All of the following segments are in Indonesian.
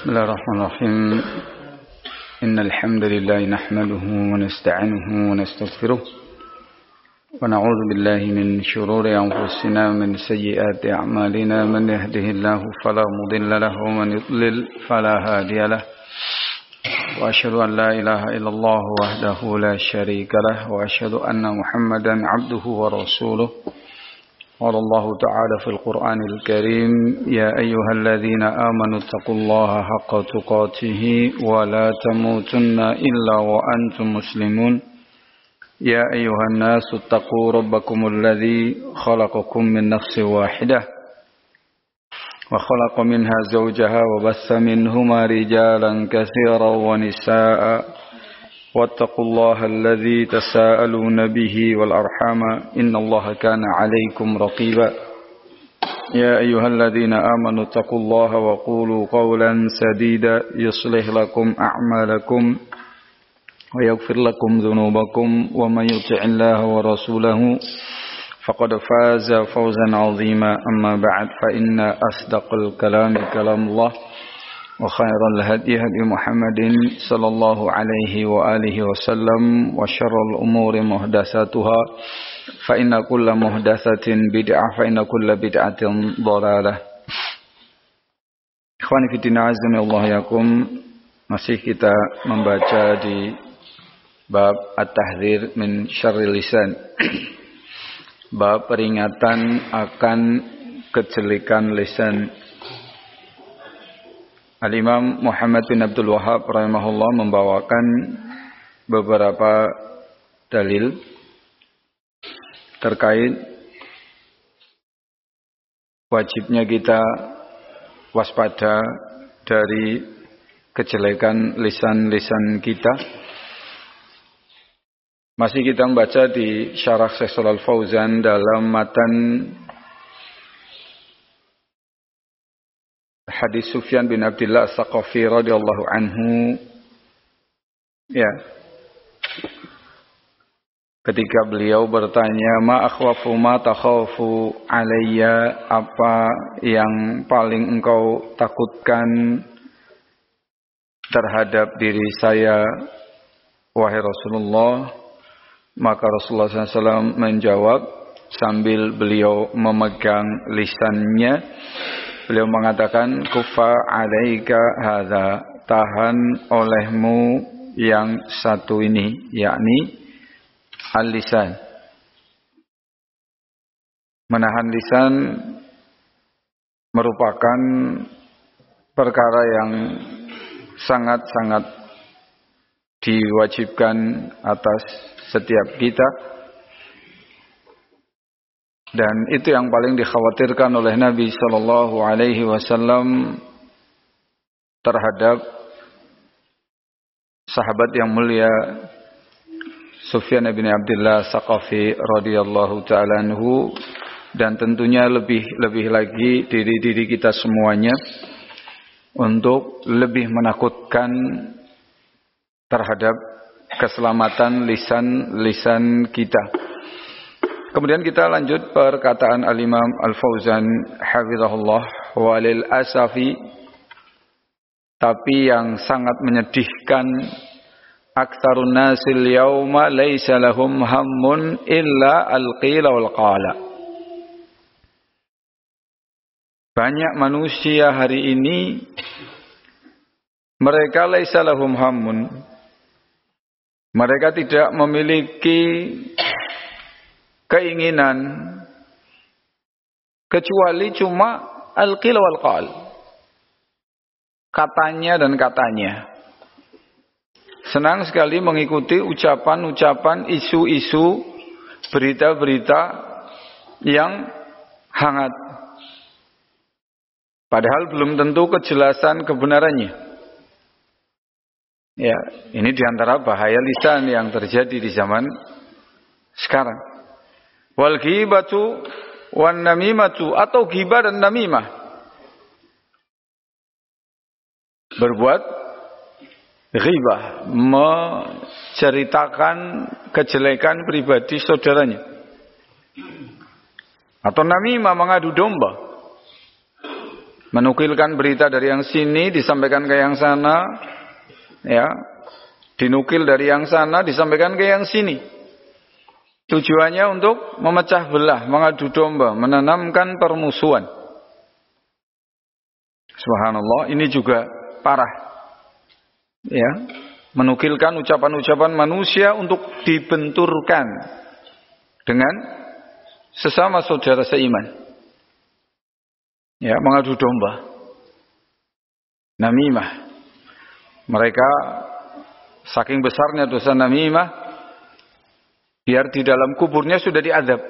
بسم الله الرحمن الرحيم إن الحمد لله نحمده ونستعينه ونستغفره ونعوذ بالله من شرور أنفسنا ومن سيئات أعمالنا من يهده الله فلا مضل له ومن يضلل فلا هادي له وأشهد أن لا إله إلا الله وحده لا شريك له وأشهد أن محمدا عبده ورسوله قال الله تعالى في القرآن الكريم يا أيها الذين آمنوا اتقوا الله حق تقاته ولا تموتن إلا وأنتم مسلمون يا أيها الناس اتقوا ربكم الذي خلقكم من نفس واحدة وخلق منها زوجها وبث منهما رجالا كثيرا ونساء واتقوا الله الذي تساءلون به والأرحام إن الله كان عليكم رقيبا يا أيها الذين آمنوا اتقوا الله وقولوا قولا سديدا يصلح لكم أعمالكم ويغفر لكم ذنوبكم ومن يطع الله ورسوله فقد فاز فوزا عظيما أما بعد فإن أصدق الكلام كلام الله وخير الهدي هدي محمد صلى الله عليه وآله وسلم وشر الأمور محدثاتها فإن كل محدثة بدعة فإن كل بدعة ضلالة. Ikhwani fi din azza Allah yakum, masih kita membaca di bab at-tahdzir min syarril lisan. Bab peringatan akan kejelekan lisan. Al-Imam Muhammad bin Abdul Wahhab rahimahullah membawakan beberapa dalil terkait wajibnya kita waspada dari kejelekan lisan-lisan kita. Masih kita membaca di Syarah Syekh Shalal Fauzan dalam matan hadis Sufyan bin Abdullah As-Saqafi radhiyallahu anhu, ya, ketika beliau bertanya, ma akhwafu ma takhafu alayya, apa yang paling engkau takutkan terhadap diri saya wahai Rasulullah? Maka Rasulullah SAW menjawab sambil beliau memegang lisannya. Beliau mengatakan, kufa alaika hadza, tahan olehmu yang satu ini, yakni al-lisan. Menahan lisan merupakan perkara yang sangat-sangat diwajibkan atas setiap kita. Dan itu yang paling dikhawatirkan oleh Nabi Sallallahu Alaihi Wasallam terhadap sahabat yang mulia Sufyan bin Abdullah Saqafi radhiyallahu ta'ala anhu, dan tentunya lebih lagi diri kita semuanya untuk lebih menakutkan terhadap keselamatan lisan kita. Kemudian kita lanjut perkataan Al-Imam Al-Fauzan hafizahullah, walil asafi, tapi yang sangat menyedihkan, aktsarun nasil yauma laisa lahum hammun illa al-qila wal qala. Banyak manusia hari ini mereka laisa lahum hammun, mereka tidak memiliki keinginan kecuali cuma al-qil wal qal, katanya dan katanya. Senang sekali mengikuti ucapan-ucapan, isu-isu, berita-berita yang hangat, padahal belum tentu kejelasan kebenarannya. Ya, ini diantara bahaya lisan yang terjadi di zaman sekarang. Wal ghibatu wan namimatu, atau ghibah dan namimah, berbuat ghibah, menceritakan kejelekan pribadi saudaranya, atau namimah, mengadu domba. menukilkan berita dari yang sini disampaikan ke yang sana, ya, dinukil dari yang sana disampaikan ke yang sini. Tujuannya untuk memecah belah, mengadu domba, menanamkan permusuhan. Subhanallah, ini juga parah. Ya, menukilkan ucapan-ucapan manusia untuk dibenturkan dengan sesama saudara seiman. Ya, mengadu domba. Namimah. Mereka saking besarnya dosa namimah, biar di dalam kuburnya sudah diazab.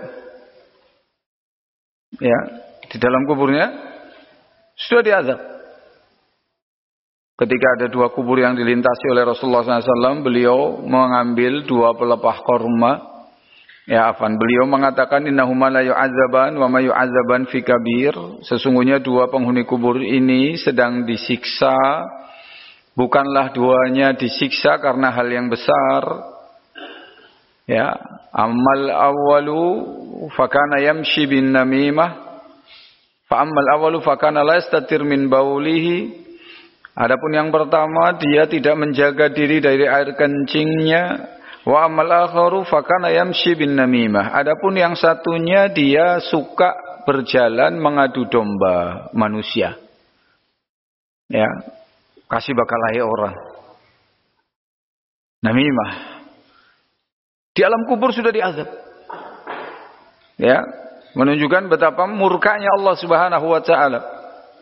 Ya, di dalam kuburnya sudah diazab. Ketika ada 2 kubur yang dilintasi oleh Rasulullah SAW, beliau mengambil 2 pelepah korma. Ya, beliau mengatakan innahuma la yu'adzaban wa ma yu'adzaban fi kabir. Sesungguhnya 2 penghuni kubur ini sedang disiksa. Bukanlah 2-nya disiksa karena hal yang besar. Ya, amal awwalu fakana yamshi bin namimah. Fa amal awwalu fakana la yastatir min baulihi. Adapun yang pertama, dia tidak menjaga diri dari air kencingnya. Wa amal akharu fakana yamshi bin namimah. Adapun yang satunya, dia suka berjalan mengadu domba manusia. Ya, kasih bakalahi orang. Namimah. Di alam kubur sudah diazab. Ya, menunjukkan betapa murkanya Allah Subhanahu wa taala.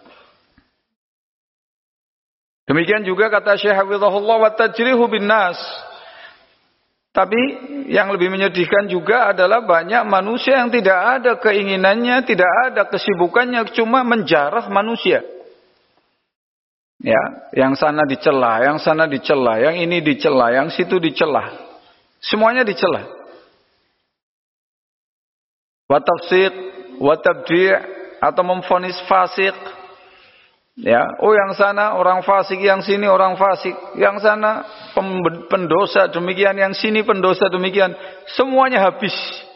Demikian juga kata Syekh Hafizahullah wa tajrihu bin nas. Tapi yang lebih menyedihkan juga adalah banyak manusia yang tidak ada keinginannya, tidak ada kesibukannya, cuma menjarah manusia. Ya, yang sana dicela, yang sana dicela, yang ini dicela, yang situ dicela. Semuanya dicela. Wa tafsiq, wa tabdi' atau memvonis fasik. Ya, oh yang sana orang fasik, yang sini orang fasik, yang sana pendosa demikian, yang sini pendosa demikian, semuanya habis.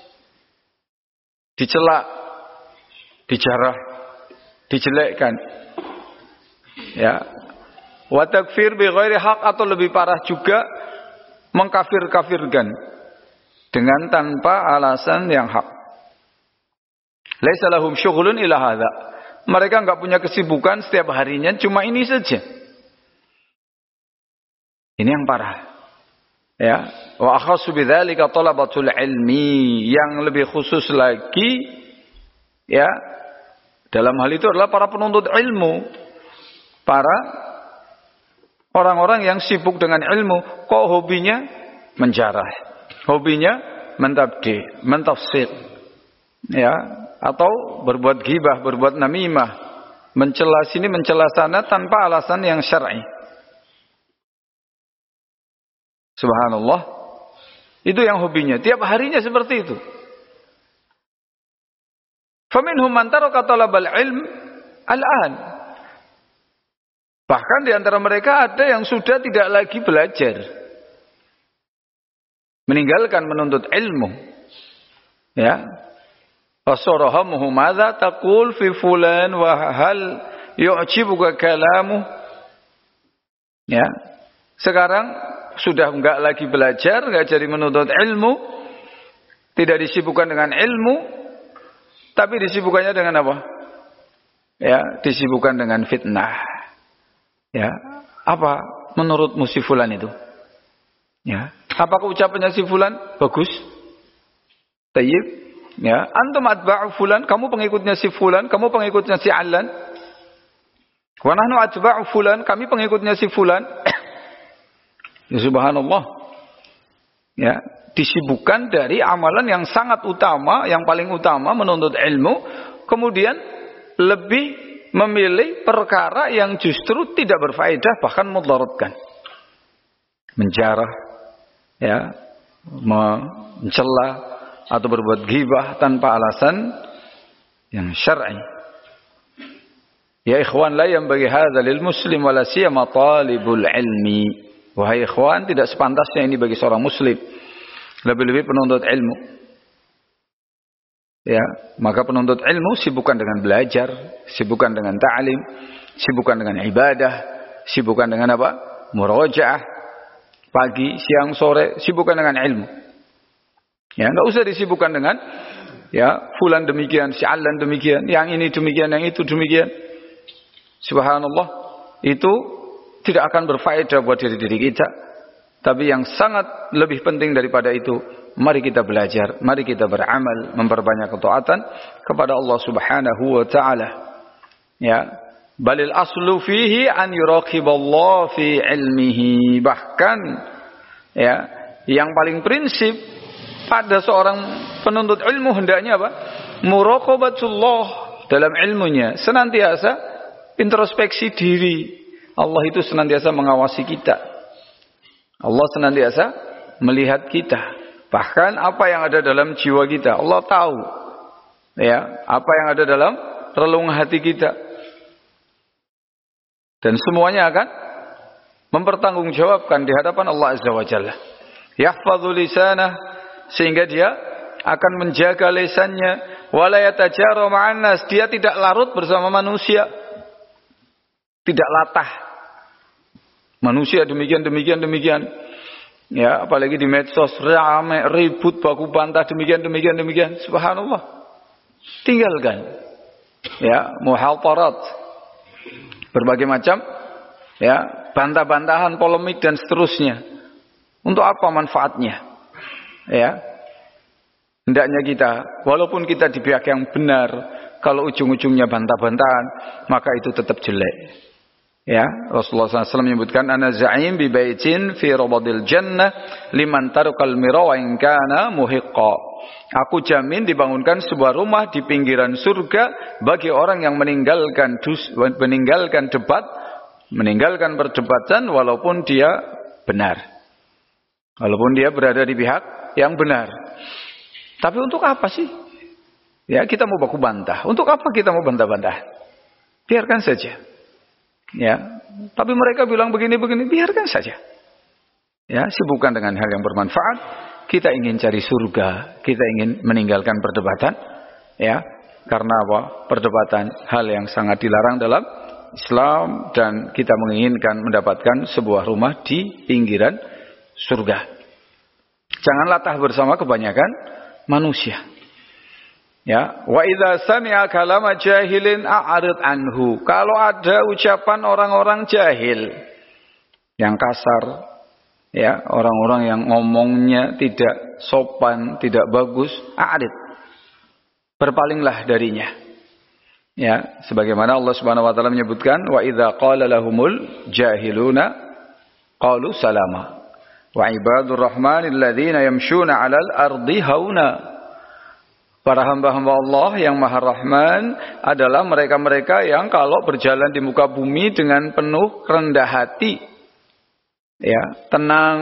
Dicela, dijarah, dijelekkan. Ya. Wa takfir bi ghairi haq, atau lebih parah juga mengkafir-kafirkan dengan tanpa alasan yang hak. Laisa lahum syughlun ila hadza. Mereka enggak punya kesibukan setiap harinya cuma ini saja. Ini yang parah. Ya, wa akhassu bidzalika talabatul ilmi, yang lebih khusus lagi ya dalam hal itu adalah para penuntut ilmu. Para orang-orang yang sibuk dengan ilmu, kok hobinya menjarah, hobinya mentabdi, mentafsir. Ya, atau berbuat ghibah, berbuat namimah, mencela sini, mencela sana tanpa alasan yang syar'i. Subhanallah. Itu yang hobinya, tiap harinya seperti itu. Faminhum man taraka talabal ilm al-an. Bahkan di antara mereka ada yang sudah tidak lagi belajar, meninggalkan menuntut ilmu. Ya. Fasarahamuhu madza taqul fi fulan wa hal yu'jibuka kalamu. Ya. Sekarang sudah enggak lagi belajar, enggak jadi menuntut ilmu, tidak disibukkan dengan ilmu, tapi disibukkannya dengan apa? Ya, disibukkan dengan fitnah. Ya, apa menurutmu si fulan itu? Ya, apakah ucapannya si fulan bagus? Tayyib. Ya, antum atba'u fulan, kamu pengikutnya si fulan, kamu pengikutnya si Alan. Wa nahnu atba'u fulan, kami pengikutnya si fulan. Ya subhanallah. Ya, disibukkan dari amalan yang sangat utama, yang paling utama menuntut ilmu, kemudian lebih memilih perkara yang justru tidak berfaedah, bahkan mudaratkan. Menjarah, ya, mencela atau berbuat ghibah tanpa alasan yang syar'i. Ya ikhwan, la yanbaghi hadza lil muslim wala siyama talibul ilmi. Wahai ikhwan, tidak sepantasnya ini bagi seorang muslim, lebih-lebih penuntut ilmu. Ya, maka penuntut ilmu sibukkan dengan belajar, sibukkan dengan ta'lim, sibukkan dengan ibadah, sibukkan dengan apa? Murajaah. Pagi, siang, sore, sibukkan dengan ilmu. Ya, enggak usah disibukkan dengan ya, fulan demikian, si alan demikian, yang ini demikian, yang itu demikian. Subhanallah, itu tidak akan berfaedah buat diri kita. Tapi yang sangat lebih penting daripada itu, mari kita belajar, mari kita beramal, memperbanyak ketaatan kepada Allah Subhanahu wa taala. Ya, balil aslu fihi an yuraqiballah fi ilmihi. Bahkan ya, yang paling prinsip pada seorang penuntut ilmu hendaknya apa? Muraqabatullah dalam ilmunya, senantiasa introspeksi diri. Allah itu senantiasa mengawasi kita. Allah senantiasa melihat kita. Bahkan apa yang ada dalam jiwa kita, Allah tahu. Ya, apa yang ada dalam relung hati kita. Dan semuanya akan mempertanggungjawabkan di hadapan Allah Azza wa Jalla. Yahfadzu lisanah, sehingga dia akan menjaga lisannya. Wala yatajara ma'an nas, dia tidak larut bersama manusia. Tidak latah. Manusia demikian. Ya, apalagi di medsos ramai ribut baku bantah demikian. Subhanallah. Tinggalkan. Ya, muhatarat. Berbagai macam ya, bantah-bantahan, polemik dan seterusnya. Untuk apa manfaatnya? Ya. Hendaknya kita, walaupun kita di pihak yang benar, kalau ujung-ujungnya bantah-bantahan, maka itu tetap jelek. Ya, Rasulullah SAW menyebutkan, ana za'im bi baitin fi rabadil jannah liman tarakal mira wa in kana muhiqqa. Aku jamin dibangunkan sebuah rumah di pinggiran surga bagi orang yang meninggalkan debat, meninggalkan perdebatan walaupun dia benar. Walaupun dia berada di pihak yang benar. Tapi untuk apa sih? Ya, kita mau baku bantah. Untuk apa kita mau bantah-bantah? Biarkan saja. Ya, tapi mereka bilang begini, biarkan saja. Ya, sibukkan dengan hal yang bermanfaat. Kita ingin cari surga, kita ingin meninggalkan perdebatan. Ya, karena apa? Perdebatan hal yang sangat dilarang dalam Islam, dan kita menginginkan mendapatkan sebuah rumah di pinggiran surga. Jangan latah bersama kebanyakan manusia. Ya, wa idza sami'a kalama jahilin a'rid anhu. Kalau ada ucapan orang-orang jahil yang kasar, ya, orang-orang yang ngomongnya tidak sopan, tidak bagus, a'rid. Berpalinglah darinya. Ya, sebagaimana Allah Subhanahu wa taala menyebutkan, wa idza qala lahumul jahiluna qalu salama. Wa ibadur rahmanil ladzina yamshuna 'alal ardi hauna. Para hamba-hamba Allah yang Maha Rahman adalah mereka-mereka yang kalau berjalan di muka bumi dengan penuh rendah hati. Ya, tenang.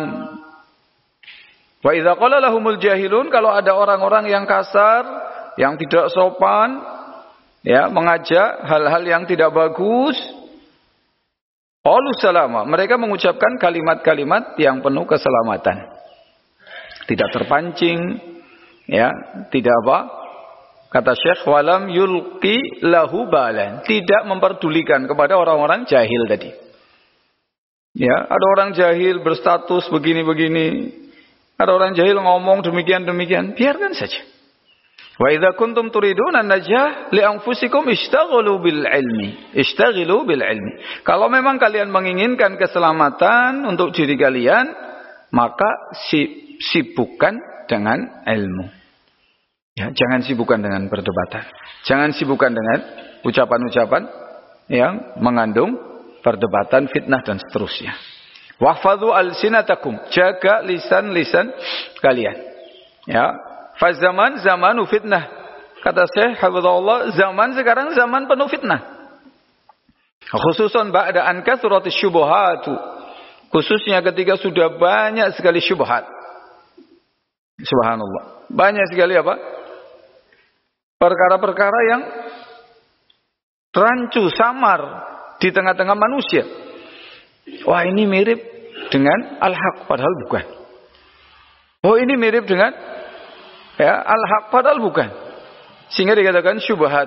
Wa idza qala lahumul jahilun, kalau ada orang-orang yang kasar, yang tidak sopan, ya, mengajak hal-hal yang tidak bagus, qalu salama, mereka mengucapkan kalimat-kalimat yang penuh keselamatan. Tidak terpancing, ya, tidak apa? Kata Syekh, walam yulqi lahu balan, tidak memperdulikan kepada orang-orang jahil tadi. Ya, ada orang jahil berstatus begini-begini, ada orang jahil ngomong demikian, biarkan saja. Wa idza kuntum turiduna an-najah li anfusikum ishtaghilu bil ilmi. Kalau memang kalian menginginkan keselamatan untuk diri kalian, maka sibukkan dengan ilmu. Ya, jangan sibukkan dengan perdebatan. Jangan sibukkan dengan ucapan-ucapan yang mengandung perdebatan, fitnah dan seterusnya. Wahfadhu alsinatakum, jaga lisan-lisan kalian. Ya, fa zamanu fitnah. Kata Syekh hafizahullah, zaman sekarang zaman penuh fitnah. Khususan ba'da an kathratis syubhat. Khususnya ketika sudah banyak sekali syubhat. Subhanallah. Banyak sekali apa? Perkara-perkara yang rancu, samar di tengah-tengah manusia. Wah, ini mirip dengan al-haq, padahal bukan. Oh, ini mirip dengan ya, al-haq, padahal bukan. Sehingga dikatakan syubhat.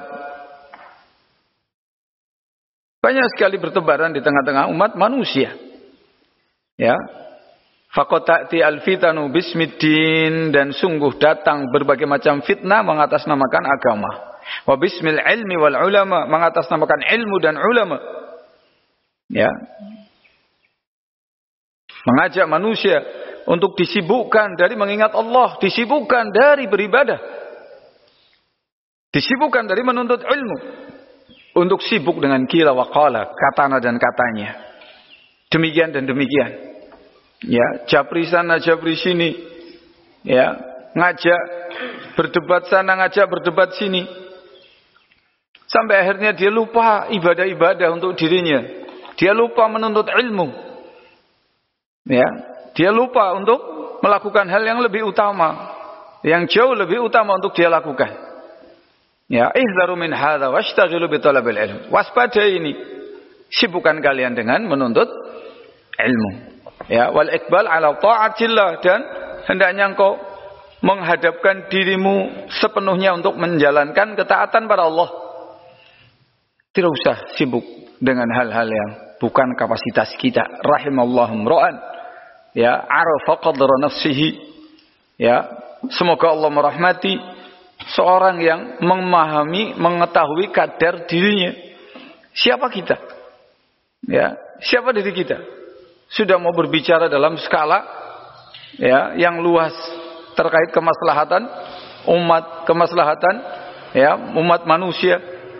Banyak sekali bertebaran di tengah-tengah umat manusia. Ya. Faqad ta'ti al-fitanu bismiddin, dan sungguh datang berbagai macam fitnah mengatasnamakan agama. Wa bismil ilmi wal ulama, mengatasnamakan ilmu dan ulama. Ya. Mengajak manusia untuk disibukkan dari mengingat Allah, disibukkan dari beribadah, disibukkan dari menuntut ilmu, untuk sibuk dengan qila wa qala, katana dan katanya, demikian dan demikian. Ya, japri sana, japri sini. Ya, ngajak berdebat sana, ngajak berdebat sini. Sampai akhirnya dia lupa ibadah-ibadah untuk dirinya. Dia lupa menuntut ilmu. Ya, dia lupa untuk melakukan hal yang lebih utama, yang jauh lebih utama untuk dia lakukan. Ya, ihzaru min hadza washtaghilu bi talabil ilm. Waspadai ini, sibukkan kalian dengan menuntut ilmu. Ya, wal iqbal ala ta'atillah, dan hendaknya engkau menghadapkan dirimu sepenuhnya untuk menjalankan ketaatan pada Allah. Tidak usah sibuk dengan hal-hal yang bukan kapasitas kita. Rahimallahu imra'an, ya, arafa qadra nafsihi. Ya, semoga Allah merahmati seorang yang memahami, mengetahui kadar dirinya. Siapa kita? Ya, siapa diri kita? Sudah mau berbicara dalam skala, ya, yang luas terkait kemaslahatan umat, kemaslahatan, ya, umat manusia.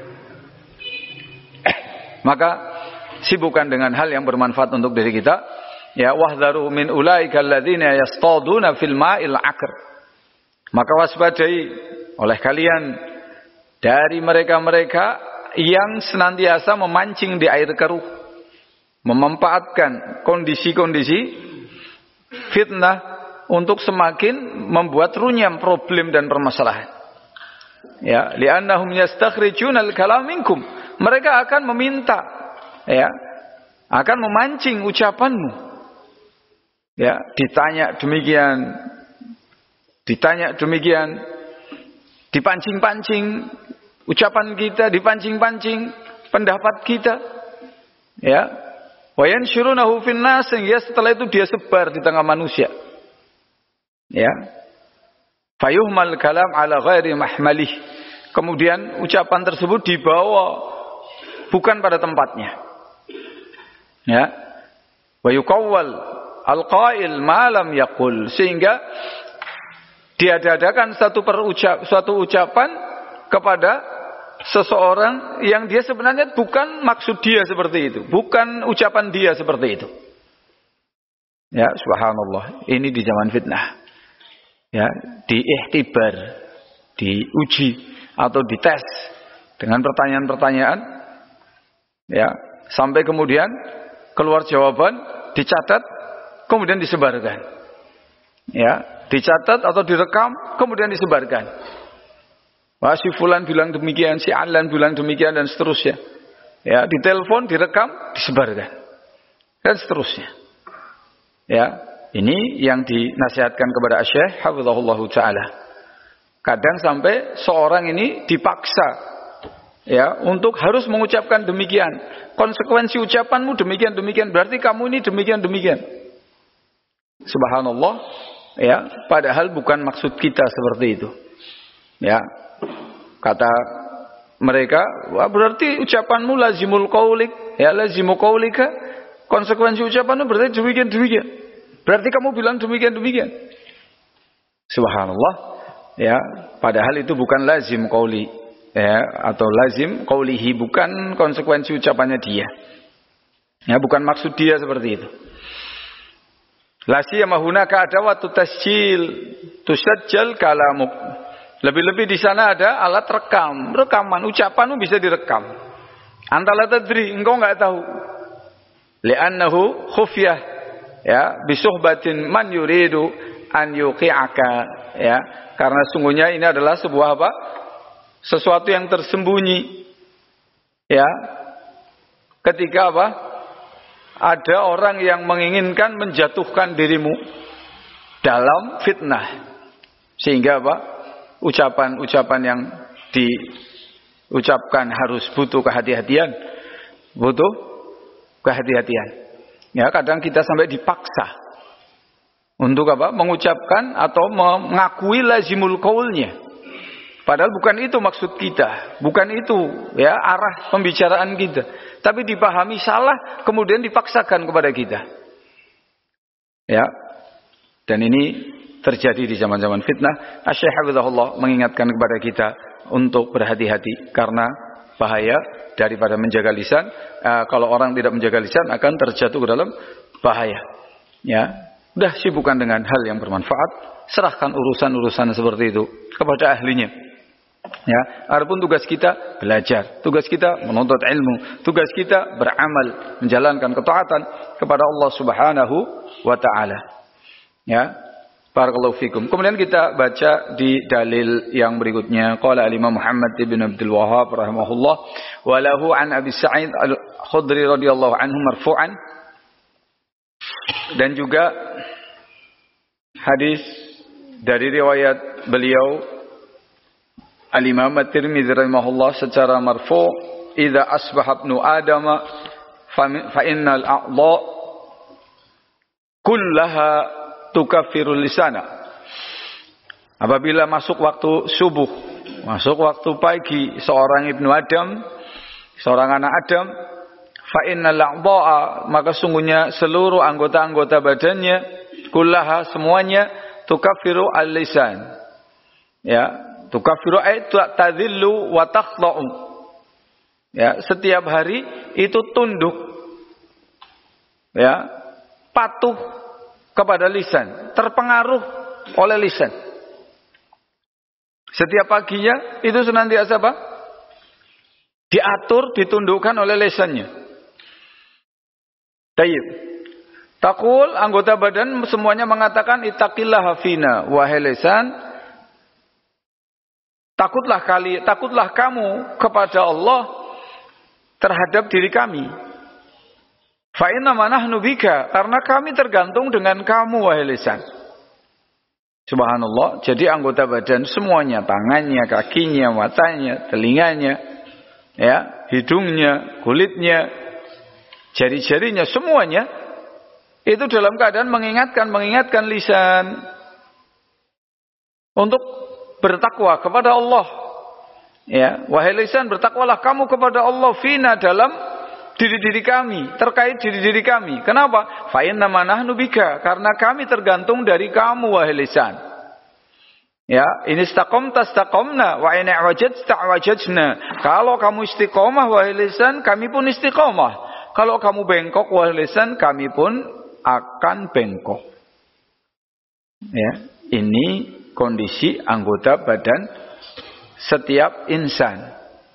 Maka sibukkan dengan hal yang bermanfaat untuk diri kita. Ya, wahdharu min ulaika alladzina yastaduna fil ma'il akr. Maka waspadai oleh kalian dari mereka-mereka yang senantiasa memancing di air keruh, memanfaatkan kondisi-kondisi fitnah untuk semakin membuat runyam problem dan permasalahan. Ya, li'annahum yastakhrijuna al-kalam minkum. Mereka akan meminta, ya, akan memancing ucapanmu. Ya, ditanya demikian, dipancing-pancing ucapan kita, dipancing-pancing pendapat kita. Ya. Wa yanshurunahu fin nas, sehingga setelah itu dia sebar di tengah manusia. Ya. Fayuhmal kalam ala ghairi mahmalih. Kemudian ucapan tersebut dibawa bukan pada tempatnya. Ya. Wa yuqawwal alqail ma lam yaqul, sehingga diadakan suatu ucapan kepada seseorang yang dia sebenarnya bukan maksud dia seperti itu, bukan ucapan dia seperti itu. Ya, subhanallah, ini di zaman fitnah. Ya, diiktibar, diuji atau dites dengan pertanyaan-pertanyaan. Ya, sampai kemudian keluar jawaban, dicatat, kemudian disebarkan. Ya, dicatat atau direkam, kemudian disebarkan. Wah, si fulan bilang demikian, si alan bilang demikian, dan seterusnya. Ya, ditelepon, direkam, disebarkan, dan seterusnya. Ya, ini yang dinasihatkan kepada Syekh hafizahullahu taala. Kadang sampai seorang ini dipaksa, ya, untuk harus mengucapkan demikian. Konsekuensi ucapanmu demikian, berarti kamu ini demikian. Subhanallah, ya, padahal bukan maksud kita seperti itu. Ya, kata mereka, wah, berarti ucapanmu lazimul qaulik, ya, lazimu qaulika, konsekuensi ucapanmu berarti demikian. Berarti kamu bilang demikian. Subhanallah, ya, padahal itu bukan lazim qauli, ya, atau lazim qaulihi, bukan konsekuensi ucapannya dia. Ya, bukan maksud dia seperti itu. La siyama hunaka adawatu tasjil tusajjal kalamuk. Lebih-lebih di sana ada alat rekaman ucapanmu bisa direkam. Antala tadri, engkau enggak tahu. Li'annahu khufyah, ya, bisuhbatin man yuridu an yuqi'aka, ya, karena sungguhnya ini adalah sebuah apa? Sesuatu yang tersembunyi. Ya. Ketika apa? Ada orang yang menginginkan menjatuhkan dirimu dalam fitnah. Sehingga apa? Ucapan-ucapan yang diucapkan harus butuh kehati-hatian. Butuh kehati-hatian. Ya, kadang kita sampai dipaksa untuk apa? Mengucapkan atau mengakui lazimul qaulnya. Padahal bukan itu maksud kita, bukan itu ya arah pembicaraan kita. Tapi dipahami salah, kemudian dipaksakan kepada kita. Ya. Dan ini terjadi di zaman-zaman fitnah. Asy-Syaikh Hafizahullah mengingatkan kepada kita untuk berhati-hati karena bahaya daripada menjaga lisan. Kalau orang tidak menjaga lisan akan terjatuh ke dalam bahaya. Ya. Udah sibukkan dengan hal yang bermanfaat, serahkan urusan-urusan seperti itu kepada ahlinya. Ya, adapun tugas kita belajar, tugas kita menuntut ilmu, tugas kita beramal, menjalankan ketaatan kepada Allah Subhanahu wa taala. Ya. Barakallahu fikum. Kemudian kita baca di dalil yang berikutnya. Qala al-Imam Muhammad ibn Abdul Wahhab rahimahullah wa lahu an Abi Sa'id Al-Khudri radhiyallahu anhu marfu'an. Dan juga hadis dari riwayat beliau Al-Imam At-Tirmidzi rahimahullah secara marfu', "Idza asbaha ibnu Adam fa innal a'dha kullaha tukaffirul lisana." Apabila masuk waktu subuh, masuk waktu pagi seorang ibnu Adam, seorang anak Adam, fa innal a'dha, maka sungguhnya seluruh anggota-anggota badannya, kullaha semuanya, tukaffiru al-lisan. Ya, tukaffiru ay tadhillu wa takhda'u. Ya, setiap hari itu tunduk. Ya, patuh kepada lisan, terpengaruh oleh lisan. Setiap paginya itu senantiasa apa? Diatur, ditundukkan oleh lisannya. Tayyib. Taqul, anggota badan semuanya mengatakan ittaqillaha fina, wahai lisan, takutlah kamu kepada Allah terhadap diri kami. Fa inna ma nahnu bika, karena kami tergantung dengan kamu wahai lisan. Subhanallah. Jadi anggota badan semuanya, tangannya, kakinya, matanya, telinganya, ya, hidungnya, kulitnya, jari-jarinya, semuanya itu dalam keadaan mengingatkan lisan untuk bertakwa kepada Allah. Ya, wahai lisan, bertakwalah kamu kepada Allah fina, dalam diri-diri kami, terkait diri-diri kami. Kenapa? Fa inna ma nahnu bika, karena kami tergantung dari kamu wahai lisan. Ya, ini istaqamta istaqamna wa in i'wajadta i'wajadna. Kalau kamu istiqomah wahai lisan, kami pun istiqomah. Kalau kamu bengkok wahai lisan, kami pun akan bengkok. Ya, ini kondisi anggota badan setiap insan.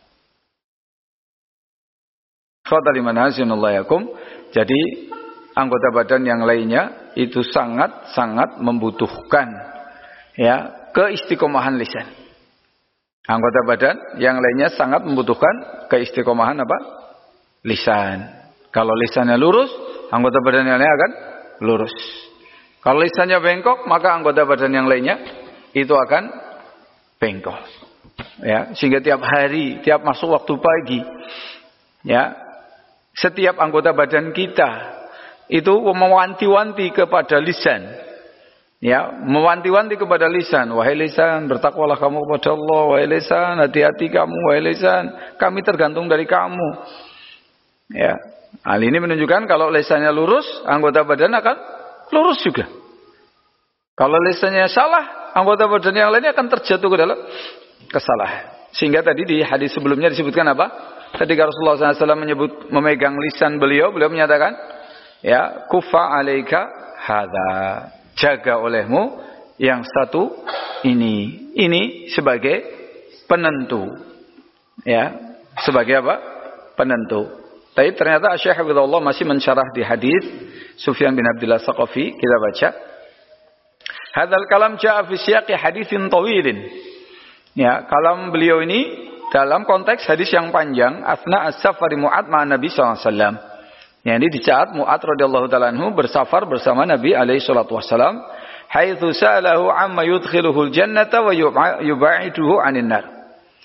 Jadi anggota badan yang lainnya itu sangat membutuhkan ya keistiqomahan lisan. Anggota badan yang lainnya sangat membutuhkan keistiqomahan apa? Lisan. Kalau lisannya lurus, anggota badan yang lainnya akan lurus. Kalau lisannya bengkok, maka anggota badan yang lainnya itu akan bengkok. Ya, sehingga tiap hari, tiap masuk waktu pagi, ya, setiap anggota badan kita itu mewanti-wanti kepada lisan. Ya, mewanti-wanti kepada lisan. Wahai lisan, bertakwalah kamu kepada Allah. Wahai lisan, hati-hati kamu. Wahai lisan, kami tergantung dari kamu. Ya, hal ini menunjukkan kalau lisannya lurus, anggota badan akan lurus juga. Kalau lisannya salah, anggota badan yang lainnya akan terjatuh ke dalam kesalahan. Sehingga tadi di hadis sebelumnya disebutkan apa? Ketika Rasulullah SAW memegang lisan beliau menyatakan, ya, kufa alaika hadza, jaga olehmu yang satu ini. Ini sebagai penentu. Ya, sebagai apa? Penentu. Tapi ternyata Syekh Hafizahullah masih mensyarah di hadis Sufyan bin Abdullah Tsaqafi. Kita baca. Hadzal kalam jaa fi siyaqi haditsin tawilin. Ya, kalam beliau ini dalam konteks hadis yang panjang, asna as-safari Mu'ad ma'an Nabi sallallahu alaihi wasallam. Ya, ini di saat Mu'ad radhiyallahu ta'ala anhu bersafar bersama Nabi alaihi salatu wasallam, haitsu sa'alahu amma yudkhiluhul jannata wa yub'iduhu 'anil nar.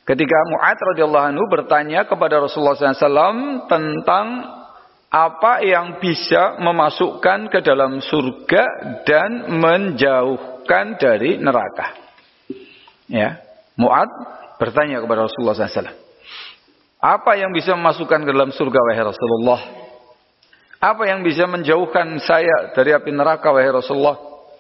Ketika Mu'adz radhiyallahu anhu bertanya kepada Rasulullah SAW tentang apa yang bisa memasukkan ke dalam surga dan menjauhkan dari neraka. Ya, Mu'adz bertanya kepada Rasulullah SAW, apa yang bisa memasukkan ke dalam surga wahai Rasulullah? Apa yang bisa menjauhkan saya dari api neraka wahai Rasulullah?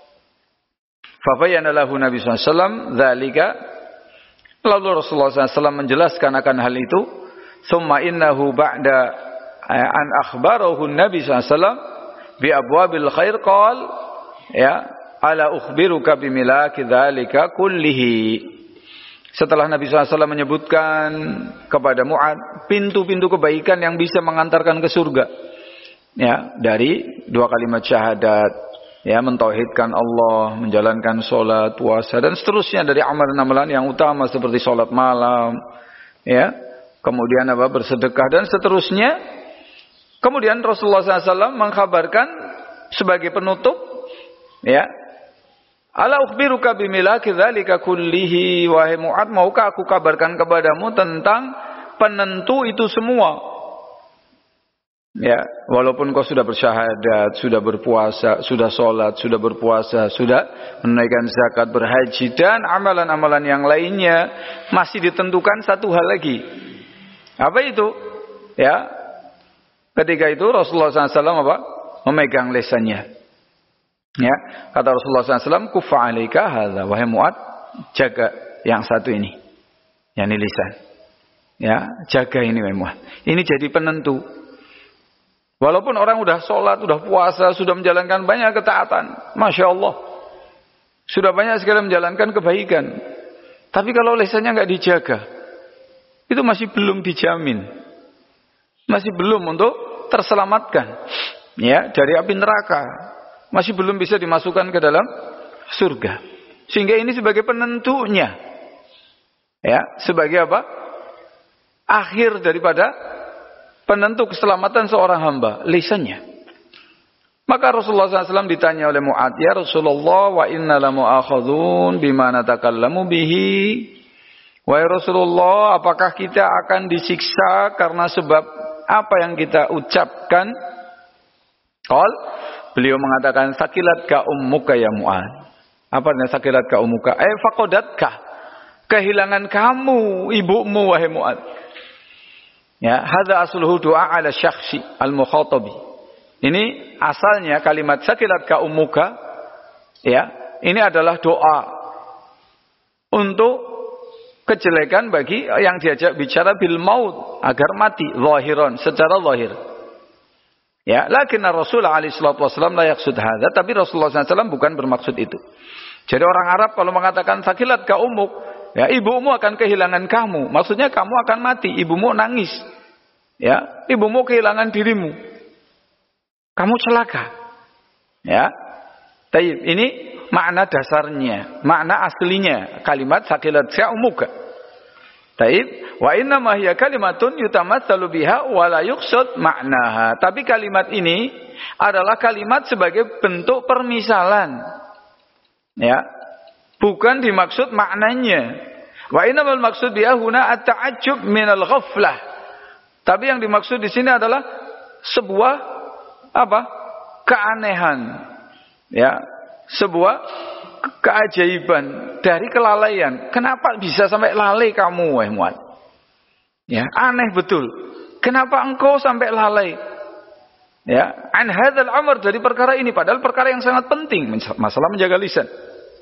Fa bayyana lahu Nabi SAW dzalika. Lalu Rasulullah SAW menjelaskan akan hal itu. Summa innahu ba'da an akhbarahu Nabi SAW bi abwabil khair qal ya ala ukhbiruka bimilaki dzalika kullihi. Setelah Nabi SAW menyebutkan kepada Mu'adz pintu-pintu kebaikan yang bisa mengantarkan ke surga, ya, dari 2 kalimat syahadat, ya, mentauhidkan Allah, menjalankan sholat, puasa, dan seterusnya dari amalan-amalan yang utama seperti sholat malam, ya, kemudian bersedekah dan seterusnya. Kemudian Rasulullah SAW mengkabarkan sebagai penutup, ya, ala ukhbiruka bimilaki dzalika kullihi, wahai Mu'adz, maukah aku kabarkan kepadamu tentang penentu itu semua? Ya, walaupun kau sudah bersyahadat, sudah berpuasa, sudah sholat, sudah berpuasa, sudah menunaikan zakat, berhaji, dan amalan-amalan yang lainnya, masih ditentukan satu hal lagi. Apa itu? Ya, ketika itu Rasulullah SAW memegang lesannya. Ya, kata Rasulullah SAW, kufa alaika hadza, wahai Mu'adz, jaga yang satu ini, yang ini lisan. Ya, jaga ini wahai Mu'adz. Ini jadi penentu. Walaupun orang udah sholat, udah puasa, sudah menjalankan banyak ketaatan, Masya Allah, sudah banyak sekali menjalankan kebaikan, tapi kalau lisannya nggak dijaga, itu masih belum dijamin, masih belum untuk terselamatkan, ya, dari api neraka, masih belum bisa dimasukkan ke dalam surga. Sehingga ini sebagai penentunya, ya, sebagai apa? Akhir daripada penentu keselamatan seorang hamba, lisannya. Maka Rasulullah SAW ditanya oleh Mu'adz, ya Rasulullah, wa inna la mu'akhadun bima natakallamu bihi. Wahai Rasulullah, apakah kita akan disiksa karena sebab apa yang kita ucapkan? Qal, beliau mengatakan, sakilatka ummuka ya Mu'adz. Apa artinya sakilatka ummuka? Faqadatka, kehilangan kamu ibumu wahai Mu'adz. Ya, hadza asluhu du'a ala syakhsi al-mukhatabi. Ini asalnya kalimat sakilatka ummuka, ya, ini adalah doa untuk kejelekan bagi yang diajak bicara bil maut, agar mati zahiran, secara zahir. Ya, lakin Rasulullah alaihi salatu wasallam la yaqsud hadza, tapi Rasulullah SAW bukan bermaksud itu. Jadi orang Arab kalau mengatakan sakilatka ummuk, ya, ibumu akan kehilangan kamu. Maksudnya kamu akan mati, ibumu nangis. Ya, ibumu kehilangan dirimu. Kamu celaka. Ya. Taib, ini makna dasarnya, makna aslinya kalimat sakilatka ummuka. Taib, wa inna ma hiya kalimatun yutamatsalu biha wa la yuqsad ma'naha. Tapi kalimat ini adalah kalimat sebagai bentuk permisalan. Ya. Bukan dimaksud maknanya. Wa innamal maksud biha huna at-ta'ajjub minal ghaflah. Tapi yang dimaksud di sini adalah sebuah apa? Keanehan. Ya, sebuah keajaiban dari kelalaian. Kenapa bisa sampai lalai kamu wahai Mu'adz? Ya, aneh betul. Kenapa engkau sampai lalai? Ya, an hadzal amr, dari perkara ini, padahal perkara yang sangat penting, masalah menjaga lisan.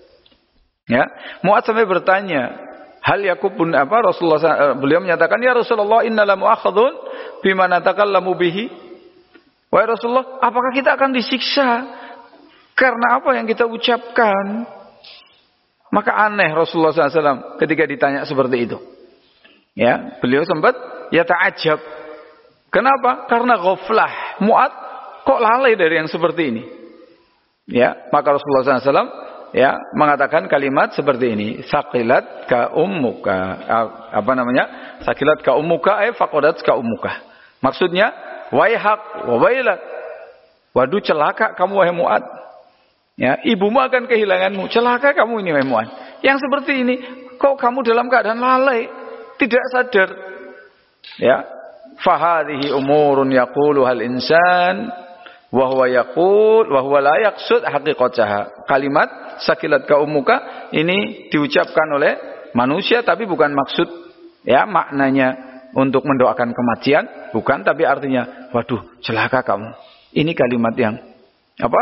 Ya, Mu'adz sampai bertanya, hal yakubun apa? Rasulullah beliau menyatakan, ya Rasulullah, innala mu'akhadun bima natakallamu bihi. Wahai Rasulullah, apakah kita akan disiksa karena apa yang kita ucapkan? Maka aneh Rasulullah SAW ketika ditanya seperti itu. Ya, beliau sempat ya ta'ajab. Kenapa? Karena ghaflah. Mu'adz kok lalai dari yang seperti ini? Ya, maka Rasulullah SAW ya mengatakan kalimat seperti ini, saqilat ka ummuka, apa namanya, saqilat ka ummuka faqadat ka ummuka. Maksudnya waihak wa wailak, waduh celaka kamu wahai Mu'adz, ya, ibumu akan kehilanganmu, celaka kamu ini wahai Mu'adz. Yang seperti ini kok kamu dalam keadaan lalai, tidak sadar. Ya, fahadhihi umurun yaquluhal insan wa huwa yaqul wa huwa la yaqsud haqiqataha. Kalimat sakilat ka ummuka ini diucapkan oleh manusia tapi bukan maksud ya maknanya untuk mendoakan kematian, bukan, tapi artinya waduh celaka kamu. Ini kalimat yang apa?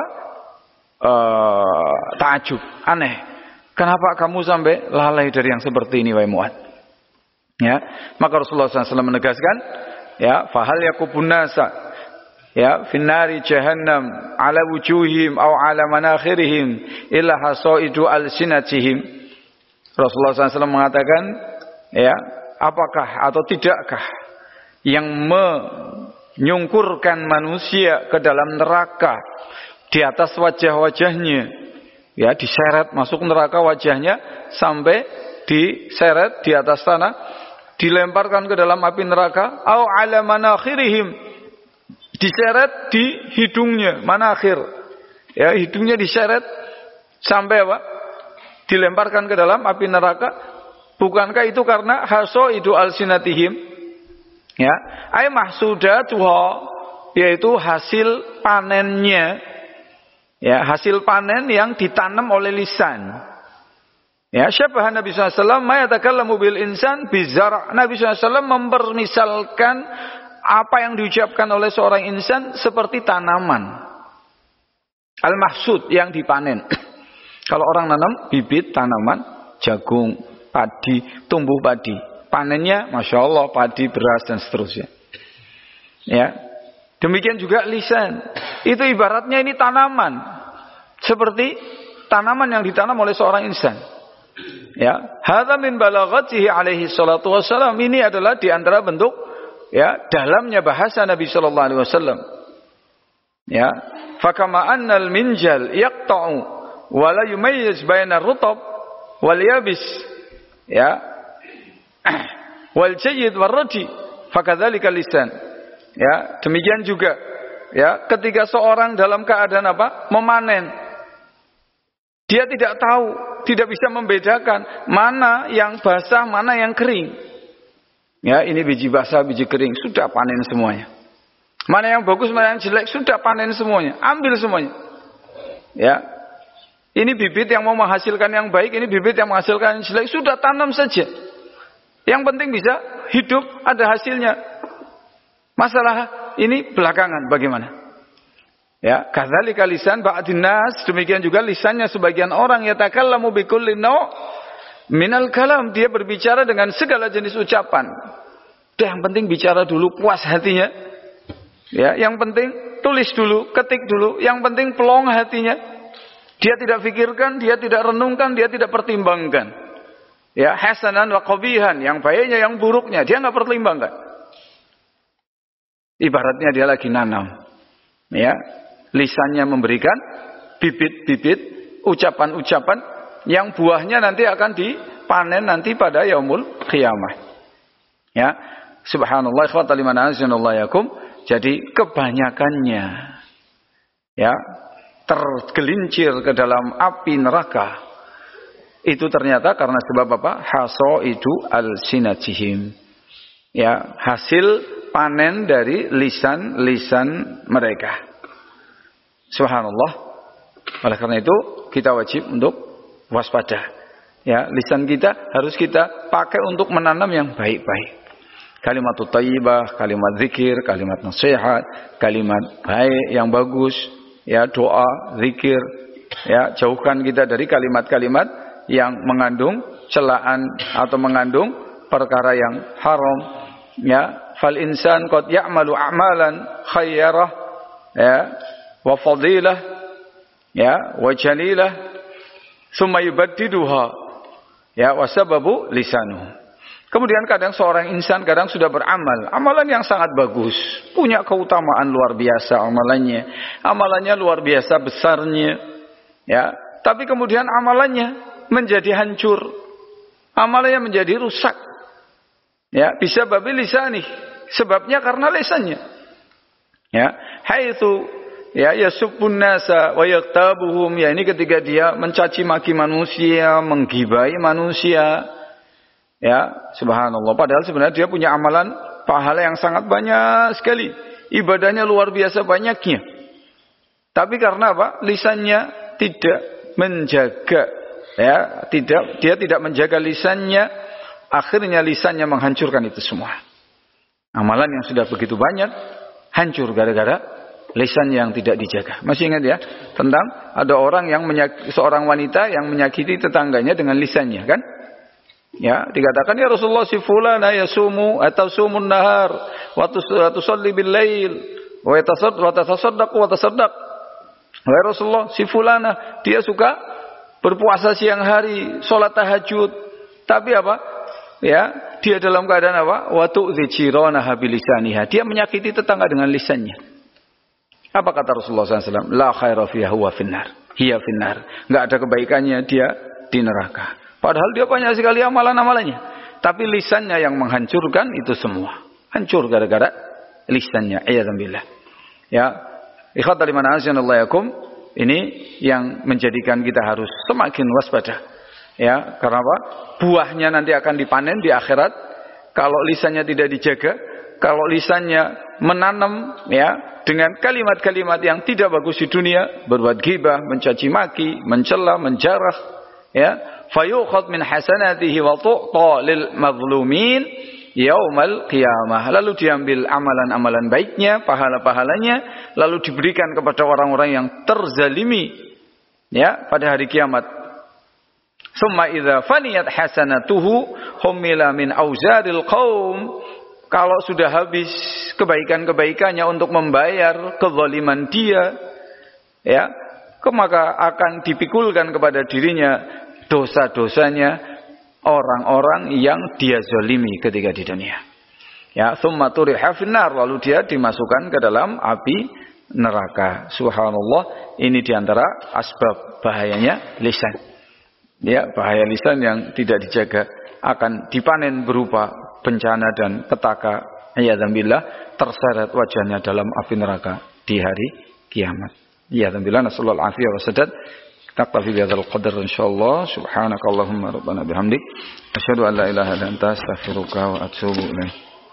Ta'ajub, aneh. Kenapa kamu sampai lalai dari yang seperti ini wahai Mu'ad? Ya, maka Rasulullah SAW menegaskan, ya, fahal yakubun nasa, ya, finnari jahannam ala wujuhim aw ala manakhirihim illa hasaidu alsinatihim. Rasulullah SAW mengatakan, ya, apakah atau tidakkah yang menyungkurkan manusia ke dalam neraka di atas wajah-wajahnya, ya, diseret masuk neraka wajahnya sampai diseret di atas tanah, dilemparkan ke dalam api neraka, au ala manakhirihim, diseret di hidungnya, manakhir, ya, hidungnya diseret sampai apa? Dilemparkan ke dalam api neraka. Bukankah itu karena hasaidu alsinatihim? Ya, ay mahsudatuha, yaitu hasil panennya. Ya, hasil panen yang ditanam oleh lisan. Ya, syabahan Nabi SAW ma yatakallamu bil insan bizar'. Nabi SAW mempermisalkan apa yang diucapkan oleh seorang insan seperti tanaman. Al-mahsud yang dipanen. Kalau orang nanam bibit tanaman, jagung, padi, tumbuh padi. Panennya Masya Allah, padi, beras, dan seterusnya. Ya, demikian juga lisan. Itu ibaratnya ini tanaman. Seperti tanaman yang ditanam oleh seorang insan. Ya, hadza min balaghatihi alaihi salatu wassalam. Ini adalah di antara bentuk ya dalamnya bahasa Nabi sallallahu alaihi wasallam. Ya, fakama annal minjal yaqta'u wa la yumayyiz baina rutab wal yabis. Ya. Wal jayyid war radi, fakadzalika lisan. Ya, demikian juga ya ketika seorang dalam keadaan apa? Memanen. Dia tidak tahu, tidak bisa membedakan mana yang basah, mana yang kering. Ya, ini biji basah, biji kering, sudah panen semuanya. Mana yang bagus, mana yang jelek, sudah panen semuanya. Ambil semuanya. Ya. Ini bibit yang mau menghasilkan yang baik, ini bibit yang menghasilkan yang jelek, sudah tanam saja. Yang penting bisa hidup, ada hasilnya. Masalah ini belakangan bagaimana? Ya, kadzalika lisan ba'din nas, demikian juga lisannya sebagian orang yatakallamu bikulli naw' minal kalam, dia berbicara dengan segala jenis ucapan. Udah, yang penting bicara dulu, puas hatinya. Ya, yang penting tulis dulu, ketik dulu, yang penting pelong hatinya. Dia tidak fikirkan, dia tidak renungkan, dia tidak pertimbangkan. Ya, hasanan wa qabihan, yang baiknya, yang buruknya, dia enggak pertimbangkan. Ibaratnya dia lagi nanam. Ya, lisannya memberikan bibit-bibit ucapan-ucapan yang buahnya nanti akan dipanen nanti pada yaumul qiyamah. Ya, subhanallah ikhwatal iman azanallahu yakum. Jadi kebanyakannya ya tergelincir ke dalam api neraka itu ternyata karena sebab apa? Hasaidu alsinatihim. Ya, hasil panen dari lisan-lisan mereka. Subhanallah. Oleh karena itu kita wajib untuk waspada. Ya, lisan kita harus kita pakai untuk menanam yang baik-baik. Kalimat thayyibah, kalimat zikir, kalimat nasihat, kalimat baik yang bagus, ya, doa, zikir, ya, jauhkan kita dari kalimat-kalimat yang mengandung celaan atau mengandung perkara yang haram. Ya, fal insan qad ya'malu a'malan khayrah, ya, wa fadilah, ya, wa jalilah, thumma yubaddiduha, ya, wa sababu lisanuh. Kemudian kadang seorang insan kadang sudah beramal, amalan yang sangat bagus, punya keutamaan luar biasa amalannya luar biasa besarnya, ya, tapi kemudian amalannya menjadi hancur, amalannya menjadi rusak, ya, bisa babi lisanih, sebabnya karena lisannya, ya, haitsu ya yasubbun nasa wa yaktabuhum, ya, ini ketika dia mencaci maki manusia, menggibai manusia, Ya, subhanallah. Padahal sebenarnya dia punya amalan pahala yang sangat banyak sekali. Ibadahnya luar biasa banyaknya. Tapi karena apa? Lisannya tidak menjaga, ya, dia tidak menjaga lisannya, akhirnya lisannya menghancurkan itu semua. Amalan yang sudah begitu banyak hancur gara-gara lisan yang tidak dijaga. Masih ingat ya tentang ada orang yang seorang wanita yang menyakiti tetangganya dengan lisannya, kan? Ya, dikatakan ya Rasulullah si fulana yasumu atau sumun nahar wa tusalli bil lail wa tasaddaq wa tasaddaq. Ya Rasulullah, si fulana dia suka berpuasa siang hari, salat tahajud, tapi apa? Ya, dia dalam keadaan apa? Wa tu'dhi jiranaha bilisaniha. Dia menyakiti tetangga dengan lisannya. Apa kata Rasulullah SAW? La khaira fiha huwa finnar. Hiya finnar. Enggak ada kebaikannya, dia di neraka. Padahal dia banyak sekali amalan-amalannya. Tapi lisannya yang menghancurkan itu semua. Hancur gara-gara lisannya. Iyadhambillah. Ya. Ikhwatal iman azanallahu yakum. Ini yang menjadikan kita harus semakin waspada. Ya. Karena apa? Buahnya nanti akan dipanen di akhirat. Kalau lisannya tidak dijaga. Kalau lisannya menanam, ya, dengan kalimat-kalimat yang tidak bagus di dunia. Berbuat ghibah, mencaci maki, mencela, menjarah. Ya. Fayukhad min hasanatihi wa tu'ta lil mazlumin yaumal qiyamah. Lalu diambil amalan-amalan baiknya, pahala-pahalanya, lalu diberikan kepada orang-orang yang terzalimi, ya, pada hari kiamat. Summa idza faniyat hasanatuhu humila min auzaril qaum. Kalau sudah habis kebaikan-kebaikannya untuk membayar kezaliman dia, ya, maka akan dipikulkan kepada dirinya dosa-dosanya orang-orang yang dia zalimi ketika di dunia. Ya, tsumma turiha finnar, lalu dia dimasukkan ke dalam api neraka. Subhanallah, ini diantara asbab bahayanya lisan. Ya, bahaya lisan yang tidak dijaga akan dipanen berupa bencana dan petaka. Iyadhambillah, terseret wajahnya dalam api neraka di hari kiamat. Iyadhambillah, nasallahu alaihi wasallam. Naktafi bihadzal qadar insyaallah. Subhanakallahumma rabbana bihamdik asyhadu an la ilaha illa anta astaghfiruka wa atubu ilaik.